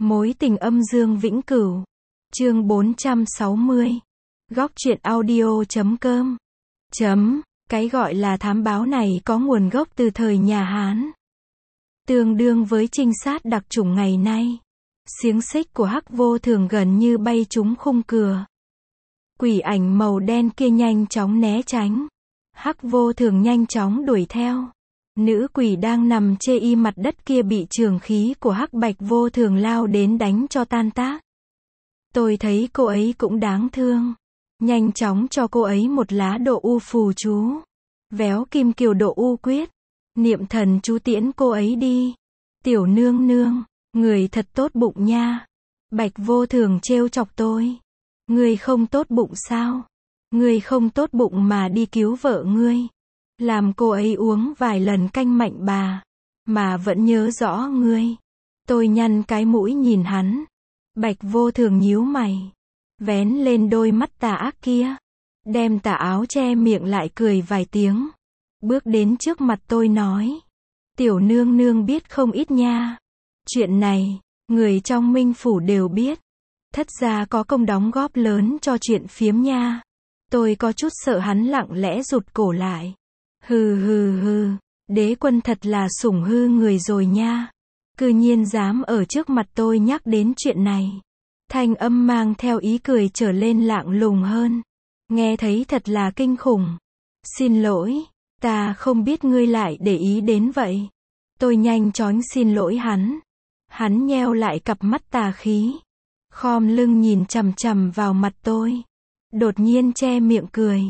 Mối tình âm dương vĩnh cửu. Chương 460. Góc truyện audio.com. Cái gọi là thám báo này có nguồn gốc từ thời nhà Hán. Tương đương với trinh sát đặc chủng ngày nay. Xiềng xích của Hắc Vô Thường gần như bay trúng khung cửa. Quỷ ảnh màu đen kia nhanh chóng né tránh. Hắc Vô Thường nhanh chóng đuổi theo. Nữ quỷ đang nằm chê y mặt đất kia bị trường khí của Hắc Bạch Vô Thường lao đến đánh cho tan tác. Tôi thấy cô ấy cũng đáng thương. Nhanh chóng cho cô ấy một lá độ u phù chú. Véo kim kiều độ u quyết. Niệm thần chú tiễn cô ấy đi. Tiểu nương nương, người thật tốt bụng nha. Bạch Vô Thường trêu chọc tôi. Ngươi không tốt bụng sao? Ngươi không tốt bụng mà đi cứu vợ ngươi. Làm cô ấy uống vài lần canh mạnh bà. Mà vẫn nhớ rõ ngươi. Tôi nhăn cái mũi nhìn hắn. Bạch Vô Thường nhíu mày. Vén lên đôi mắt tà ác kia. Đem tà áo che miệng lại cười vài tiếng. Bước đến trước mặt tôi nói. Tiểu nương nương biết không ít nha. Chuyện này, người trong Minh Phủ đều biết. Thất gia có công đóng góp lớn cho chuyện phiếm nha. Tôi có chút sợ hắn lặng lẽ rụt cổ lại. Hừ, đế quân thật là sủng hư người rồi nha. Cư nhiên dám ở trước mặt tôi nhắc đến chuyện này. Thanh âm mang theo ý cười trở lên lạng lùng hơn. Nghe thấy thật là kinh khủng. Xin lỗi, ta không biết ngươi lại để ý đến vậy. Tôi nhanh chóng xin lỗi hắn. Hắn nheo lại cặp mắt tà khí. Khom lưng nhìn chằm chằm vào mặt tôi. Đột nhiên che miệng cười.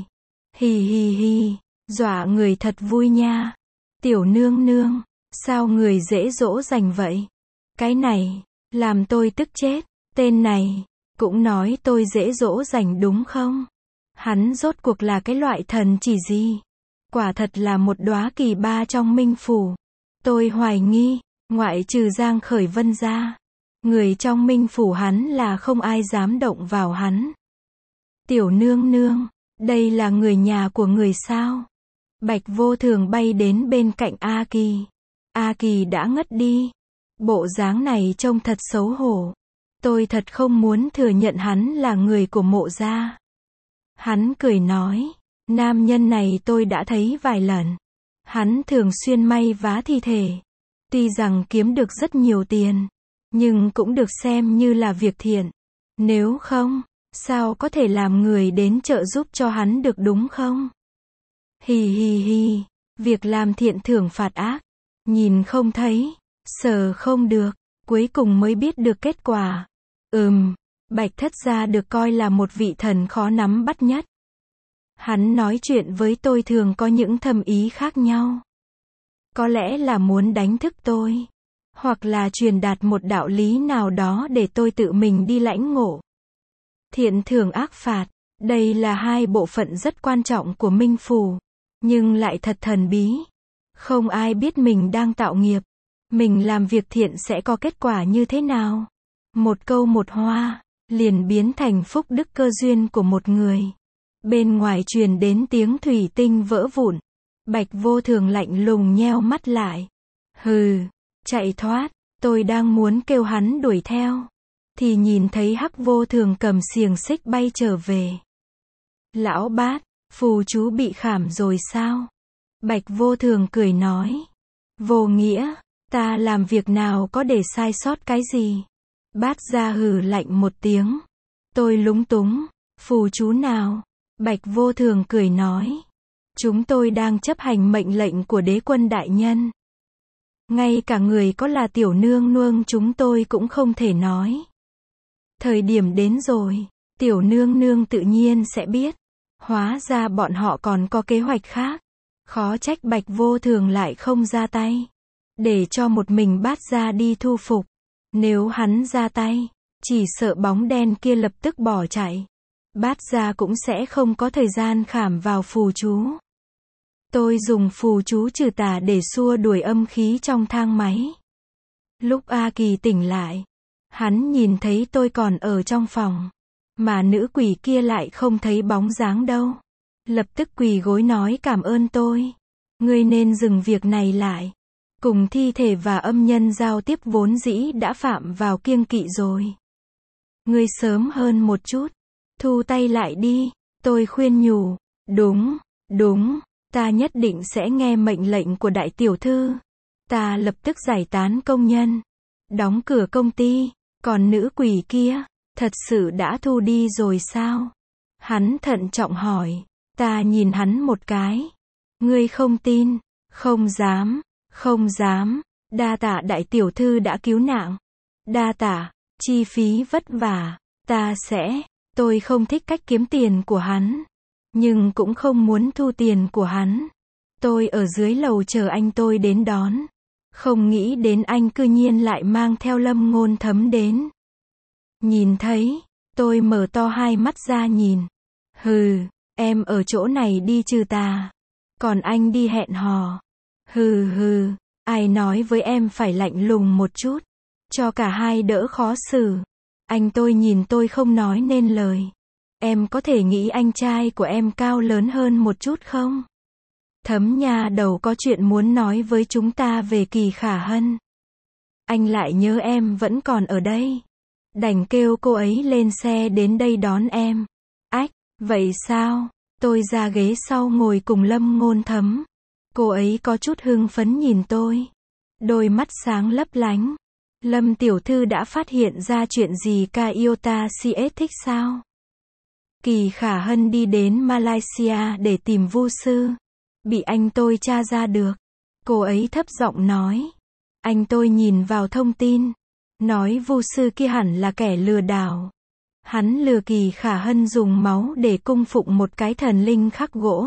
Hi, dọa người thật vui nha. Tiểu nương nương, sao người dễ dỗ dành vậy? Cái này, làm tôi tức chết. Tên này, cũng nói tôi dễ dỗ dành đúng không? Hắn rốt cuộc là cái loại thần chỉ gì? Quả thật là một đóa kỳ ba trong Minh Phủ. Tôi hoài nghi, ngoại trừ Giang Khởi Vân ra. Người trong Minh Phủ hắn là không ai dám động vào hắn. Tiểu nương nương, đây là người nhà của người sao? Bạch Vô Thường bay đến bên cạnh A Kỳ. A Kỳ đã ngất đi. Bộ dáng này trông thật xấu hổ. Tôi thật không muốn thừa nhận hắn là người của Mộ gia. Hắn cười nói, nam nhân này tôi đã thấy vài lần. Hắn thường xuyên may vá thi thể. Tuy rằng kiếm được rất nhiều tiền, nhưng cũng được xem như là việc thiện. Nếu không, sao có thể làm người đến trợ giúp cho hắn được đúng không? Hi, việc làm thiện thưởng phạt ác. Nhìn không thấy, sờ không được, cuối cùng mới biết được kết quả. Bạch Thất gia được coi là một vị thần khó nắm bắt nhất. Hắn nói chuyện với tôi thường có những thâm ý khác nhau. Có lẽ là muốn đánh thức tôi. Hoặc là truyền đạt một đạo lý nào đó để tôi tự mình đi lãnh ngộ. Thiện thưởng ác phạt, đây là hai bộ phận rất quan trọng của Minh Phủ. Nhưng lại thật thần bí. Không ai biết mình đang tạo nghiệp. Mình làm việc thiện sẽ có kết quả như thế nào. Một câu một hoa, liền biến thành phúc đức cơ duyên của một người. Bên ngoài truyền đến tiếng thủy tinh vỡ vụn. Bạch Vô Thường lạnh lùng nheo mắt lại. Chạy thoát. Tôi đang muốn kêu hắn đuổi theo. Thì nhìn thấy Hắc Vô Thường cầm xiềng xích bay trở về. Lão bát, phù chú bị khảm rồi sao? Bạch Vô Thường cười nói. Vô nghĩa, ta làm việc nào có để sai sót cái gì? Bát gia hừ lạnh một tiếng. Tôi lúng túng. Phù chú nào? Bạch Vô Thường cười nói. Chúng tôi đang chấp hành mệnh lệnh của đế quân đại nhân. Ngay cả người có là tiểu nương nương chúng tôi cũng không thể nói. Thời điểm đến rồi, tiểu nương nương tự nhiên sẽ biết. Hóa ra bọn họ còn có kế hoạch khác. Khó trách Bạch Vô Thường lại không ra tay. Để cho một mình Bát gia đi thu phục. Nếu hắn ra tay, chỉ sợ bóng đen kia lập tức bỏ chạy. Bát gia cũng sẽ không có thời gian khảm vào phù chú. Tôi dùng phù chú trừ tà để xua đuổi âm khí trong thang máy. Lúc A Kỳ tỉnh lại, hắn nhìn thấy tôi còn ở trong phòng. Mà nữ quỷ kia lại không thấy bóng dáng đâu. Lập tức quỳ gối nói cảm ơn tôi. Ngươi nên dừng việc này lại. Cùng thi thể và âm nhân giao tiếp vốn dĩ đã phạm vào kiêng kỵ rồi. Ngươi sớm hơn một chút. Thu tay lại đi. Tôi khuyên nhủ. Đúng, ta nhất định sẽ nghe mệnh lệnh của đại tiểu thư. Ta lập tức giải tán công nhân. Đóng cửa công ty. Còn nữ quỷ kia, thật sự đã thu đi rồi sao? Hắn thận trọng hỏi. Ta nhìn hắn một cái. Ngươi không tin? Không dám. Đa tạ đại tiểu thư đã cứu nạn. Đa tạ, chi phí vất vả. Tôi không thích cách kiếm tiền của hắn. Nhưng cũng không muốn thu tiền của hắn. Tôi ở dưới lầu chờ anh tôi đến đón. Không nghĩ đến anh cư nhiên lại mang theo Lâm Ngôn Thấm đến. Nhìn thấy, tôi mở to hai mắt ra nhìn. Hừ, em ở chỗ này đi trừ tà. Còn anh đi hẹn hò. Hừ, ai nói với em phải lạnh lùng một chút. Cho cả hai đỡ khó xử. Anh tôi nhìn tôi không nói nên lời. Em có thể nghĩ anh trai của em cao lớn hơn một chút không? Thấm nha đầu có chuyện muốn nói với chúng ta về Kỳ Khả Hân. Anh lại nhớ em vẫn còn ở đây. Đành kêu cô ấy lên xe đến đây đón em. Ách, vậy sao? Tôi ra ghế sau ngồi cùng Lâm Ngôn Thấm. Cô ấy có chút hưng phấn nhìn tôi. Đôi mắt sáng lấp lánh. Lâm tiểu thư đã phát hiện ra chuyện gì Kaiota CS thích sao? Kỳ Khả Hân đi đến Malaysia để tìm vu sư. Bị anh tôi tra ra được. Cô ấy thấp giọng nói. Anh tôi nhìn vào thông tin. Nói vu sư kia hẳn là kẻ lừa đảo. Hắn lừa Kỳ Khả Hân dùng máu để cung phụng một cái thần linh khắc gỗ.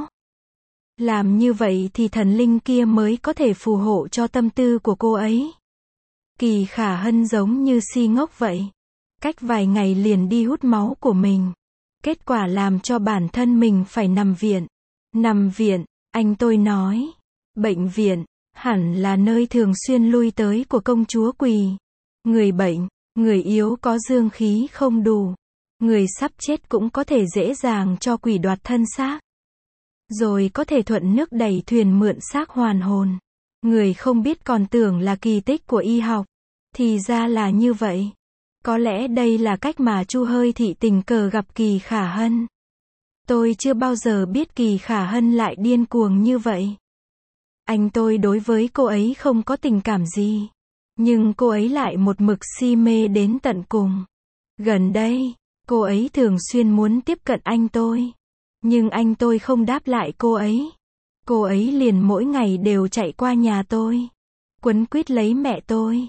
Làm như vậy thì thần linh kia mới có thể phù hộ cho tâm tư của cô ấy. Kỳ Khả Hân giống như si ngốc vậy. Cách vài ngày liền đi hút máu của mình. Kết quả làm cho bản thân mình phải nằm viện. Nằm viện, anh tôi nói. Bệnh viện, hẳn là nơi thường xuyên lui tới của công chúa Quỳ. Người bệnh, người yếu có dương khí không đủ. Người sắp chết cũng có thể dễ dàng cho quỷ đoạt thân xác. Rồi có thể thuận nước đẩy thuyền mượn xác hoàn hồn. Người không biết còn tưởng là kỳ tích của y học. Thì ra là như vậy. Có lẽ đây là cách mà Chu Hơi Thị tình cờ gặp Kỳ Khả Hân. Tôi chưa bao giờ biết Kỳ Khả Hân lại điên cuồng như vậy. Anh tôi đối với cô ấy không có tình cảm gì. Nhưng cô ấy lại một mực si mê đến tận cùng. Gần đây, cô ấy thường xuyên muốn tiếp cận anh tôi. Nhưng anh tôi không đáp lại cô ấy. Cô ấy liền mỗi ngày đều chạy qua nhà tôi. Quấn quýt lấy mẹ tôi.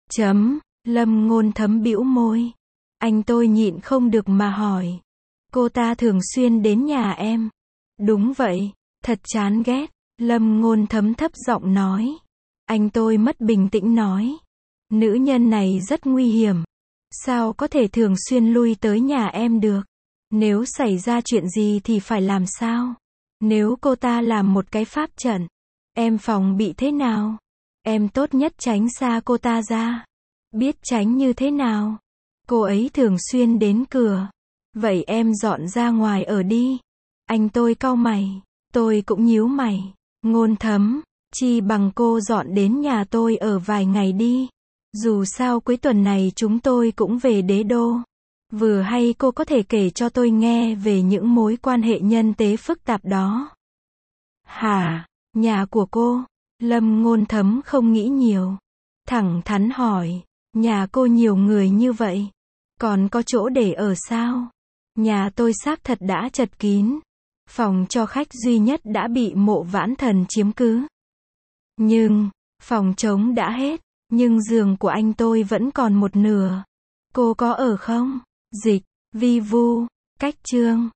Lâm Ngôn Thấm bĩu môi. Anh tôi nhịn không được mà hỏi. Cô ta thường xuyên đến nhà em. Đúng vậy, thật chán ghét. Lâm Ngôn Thấm thấp giọng nói. Anh tôi mất bình tĩnh nói. Nữ nhân này rất nguy hiểm. Sao có thể thường xuyên lui tới nhà em được? Nếu xảy ra chuyện gì thì phải làm sao? Nếu cô ta làm một cái pháp trận, em phòng bị thế nào? Em tốt nhất tránh xa cô ta ra. Biết tránh như thế nào? Cô ấy thường xuyên đến cửa. Vậy em dọn ra ngoài ở đi. Anh tôi cau mày. Tôi cũng nhíu mày. Ngôn Thấm, chi bằng cô dọn đến nhà tôi ở vài ngày đi. Dù sao cuối tuần này chúng tôi cũng về Đế Đô. Vừa hay cô có thể kể cho tôi nghe về những mối quan hệ nhân tế phức tạp đó. Hả? Nhà của cô? Lâm Ngôn Thấm không nghĩ nhiều. Thẳng thắn hỏi. Nhà cô nhiều người như vậy. Còn có chỗ để ở sao? Nhà tôi xác thật đã chật kín. Phòng cho khách duy nhất đã bị Mộ Vãn Thần chiếm cứ. Nhưng, phòng trống đã hết. Nhưng giường của anh tôi vẫn còn một nửa. Cô có ở không? Dịch, vi vu, cách chương.